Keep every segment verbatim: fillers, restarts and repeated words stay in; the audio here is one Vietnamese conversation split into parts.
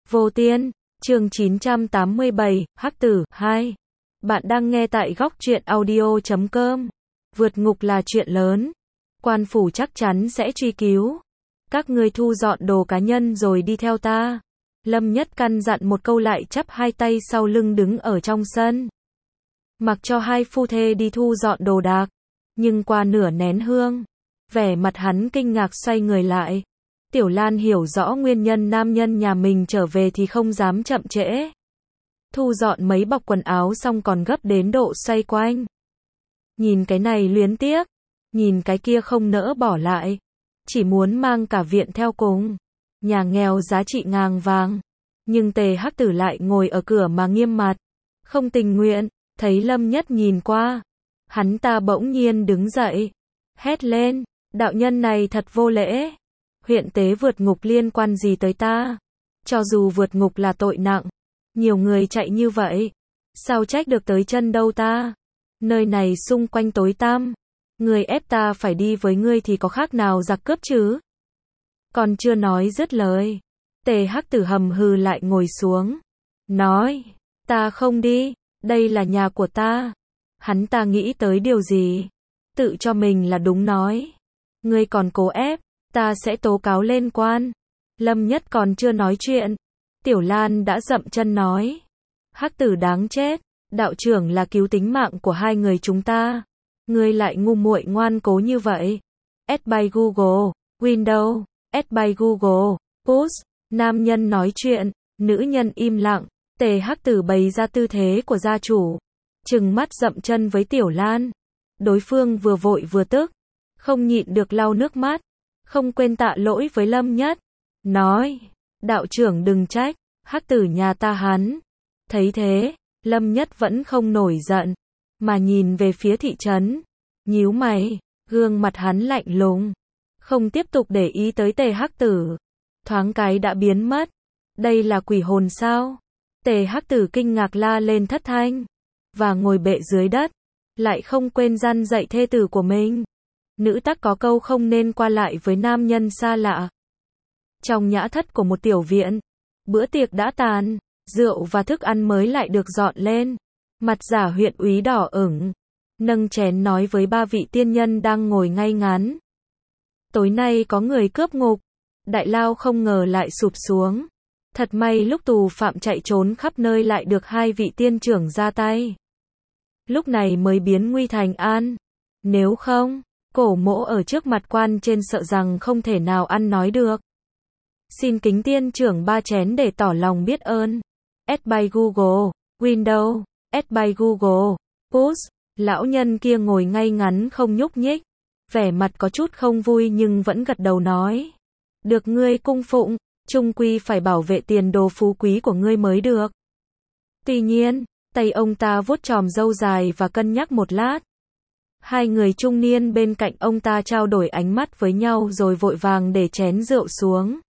Vô Tiên, chương chín trăm tám mươi bảy, Hắc Tử, hai. Bạn đang nghe tại góc truyện audio chấm com. Vượt ngục là chuyện lớn. Quan phủ chắc chắn sẽ truy cứu. Các ngươi thu dọn đồ cá nhân rồi đi theo ta. Lâm Nhất căn dặn một câu lại chắp hai tay sau lưng đứng ở trong sân. Mặc cho hai phu thê đi thu dọn đồ đạc. Nhưng qua nửa nén hương, vẻ mặt hắn kinh ngạc xoay người lại. Tiểu Lan hiểu rõ nguyên nhân nam nhân nhà mình trở về thì không dám chậm trễ. Thu dọn mấy bọc quần áo xong còn gấp đến độ xoay quanh. Nhìn cái này luyến tiếc, nhìn cái kia không nỡ bỏ lại. Chỉ muốn mang cả viện theo cùng. Nhà nghèo giá trị ngàn vàng. Nhưng Tề Hắc Tử lại ngồi ở cửa mà nghiêm mặt. Không tình nguyện, thấy Lâm Nhất nhìn qua. Hắn ta bỗng nhiên đứng dậy. Hét lên, đạo nhân này thật vô lễ. Huyện tế vượt ngục liên quan gì tới ta? Cho dù vượt ngục là tội nặng, nhiều người chạy như vậy, sao trách được tới chân đâu ta? Nơi này xung quanh tối tăm, người ép ta phải đi với ngươi thì có khác nào giặc cướp chứ? Còn chưa nói dứt lời, Tề Hắc Tử hầm hừ lại ngồi xuống, nói, ta không đi, đây là nhà của ta. Hắn ta nghĩ tới điều gì? Tự cho mình là đúng nói. Ngươi còn cố ép, ta sẽ tố cáo lên quan. Lâm Nhất còn chưa nói chuyện, Tiểu Lan đã dậm chân nói. Hắc Tử đáng chết, đạo trưởng là cứu tính mạng của hai người chúng ta. Ngươi lại ngu muội ngoan cố như vậy. Add by Google, Windows, add by Google, Push. Nam nhân nói chuyện, nữ nhân im lặng. Tề Hắc Tử bày ra tư thế của gia chủ, trừng mắt dậm chân với Tiểu Lan. Đối phương vừa vội vừa tức, không nhịn được lau nước mắt. Không quên tạ lỗi với Lâm Nhất. Nói, đạo trưởng đừng trách, Hắc Tử nhà ta hắn. Thấy thế, Lâm Nhất vẫn không nổi giận, mà nhìn về phía thị trấn. Nhíu mày, gương mặt hắn lạnh lùng. Không tiếp tục để ý tới Tề Hắc Tử. Thoáng cái đã biến mất. Đây là quỷ hồn sao? Tề Hắc Tử kinh ngạc la lên thất thanh. Và ngồi bệ dưới đất. Lại không quên răn dạy thê tử của mình. Nữ tắc có câu không nên qua lại với nam nhân xa lạ. Trong nhã thất của một tiểu viện, bữa tiệc đã tàn, rượu và thức ăn mới lại được dọn lên. Mặt Giả huyện úy đỏ ửng, nâng chén nói với ba vị tiên nhân đang ngồi ngay ngắn. Tối nay có người cướp ngục, đại lao không ngờ lại sụp xuống. Thật may lúc tù phạm chạy trốn khắp nơi lại được hai vị tiên trưởng ra tay. Lúc này mới biến nguy thành an. Nếu không, Cổ Mỗ ở trước mặt quan trên sợ rằng không thể nào ăn nói được. Xin kính tiên trưởng ba chén để tỏ lòng biết ơn. Add by Google, Windows, add by Google, Push. Lão nhân kia ngồi ngay ngắn không nhúc nhích. Vẻ mặt có chút không vui nhưng vẫn gật đầu nói. Được ngươi cung phụng, chung quy phải bảo vệ tiền đồ phú quý của ngươi mới được. Tuy nhiên, tay ông ta vuốt chòm râu dài và cân nhắc một lát. Hai người trung niên bên cạnh ông ta trao đổi ánh mắt với nhau rồi vội vàng để chén rượu xuống.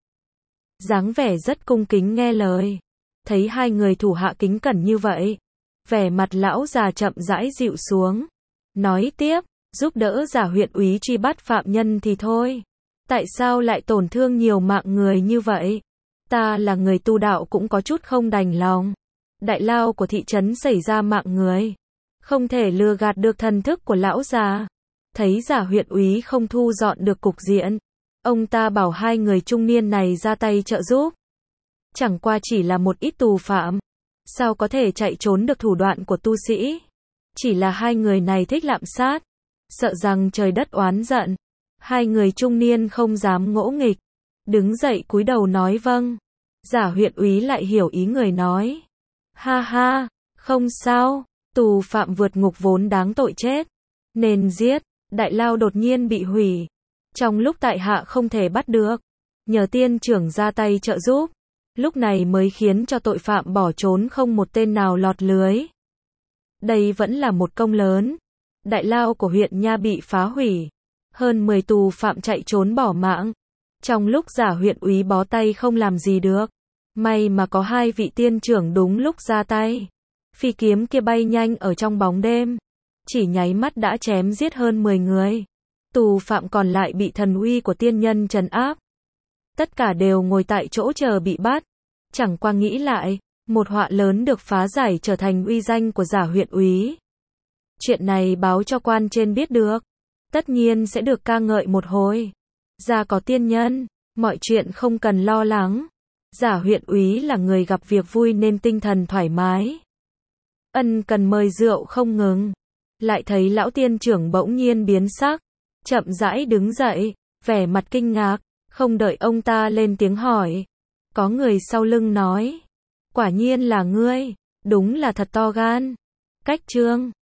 Dáng vẻ rất cung kính nghe lời. Thấy hai người thủ hạ kính cẩn như vậy, vẻ mặt lão già chậm rãi dịu xuống. Nói tiếp, giúp đỡ Giả huyện úy truy bắt phạm nhân thì thôi. Tại sao lại tổn thương nhiều mạng người như vậy? Ta là người tu đạo cũng có chút không đành lòng. Đại lao của thị trấn xảy ra mạng người. Không thể lừa gạt được thần thức của lão già. Thấy Giả huyện úy không thu dọn được cục diện. Ông ta bảo hai người trung niên này ra tay trợ giúp. Chẳng qua chỉ là một ít tù phạm. Sao có thể chạy trốn được thủ đoạn của tu sĩ? Chỉ là hai người này thích lạm sát. Sợ rằng trời đất oán giận. Hai người trung niên không dám ngỗ nghịch. Đứng dậy cúi đầu nói vâng. Giả huyện úy lại hiểu ý người nói. Ha ha, không sao. Tù phạm vượt ngục vốn đáng tội chết. Nên giết. Đại lao đột nhiên bị hủy. Trong lúc tại hạ không thể bắt được. Nhờ tiên trưởng ra tay trợ giúp. Lúc này mới khiến cho tội phạm bỏ trốn không một tên nào lọt lưới. Đây vẫn là một công lớn. Đại lao của huyện Nha bị phá hủy. Hơn mười tù phạm chạy trốn bỏ mạng. Trong lúc Giả huyện úy bó tay không làm gì được. May mà có hai vị tiên trưởng đúng lúc ra tay. Phi kiếm kia bay nhanh ở trong bóng đêm. Chỉ nháy mắt đã chém giết hơn mười người. Tù phạm còn lại bị thần uy của tiên nhân trấn áp. Tất cả đều ngồi tại chỗ chờ bị bắt. Chẳng qua nghĩ lại, một họa lớn được phá giải trở thành uy danh của giả huyện úy. Chuyện này báo cho quan trên biết được, tất nhiên sẽ được ca ngợi một hồi. Gia có tiên nhân, mọi chuyện không cần lo lắng. Giả huyện úy là người gặp việc vui nên tinh thần thoải mái. Ân cần mời rượu không ngừng. Lại thấy lão tiên trưởng bỗng nhiên biến sắc, chậm rãi đứng dậy, vẻ mặt kinh ngạc, không đợi ông ta lên tiếng hỏi. Có người sau lưng nói, quả nhiên là ngươi, đúng là thật to gan. Cách chương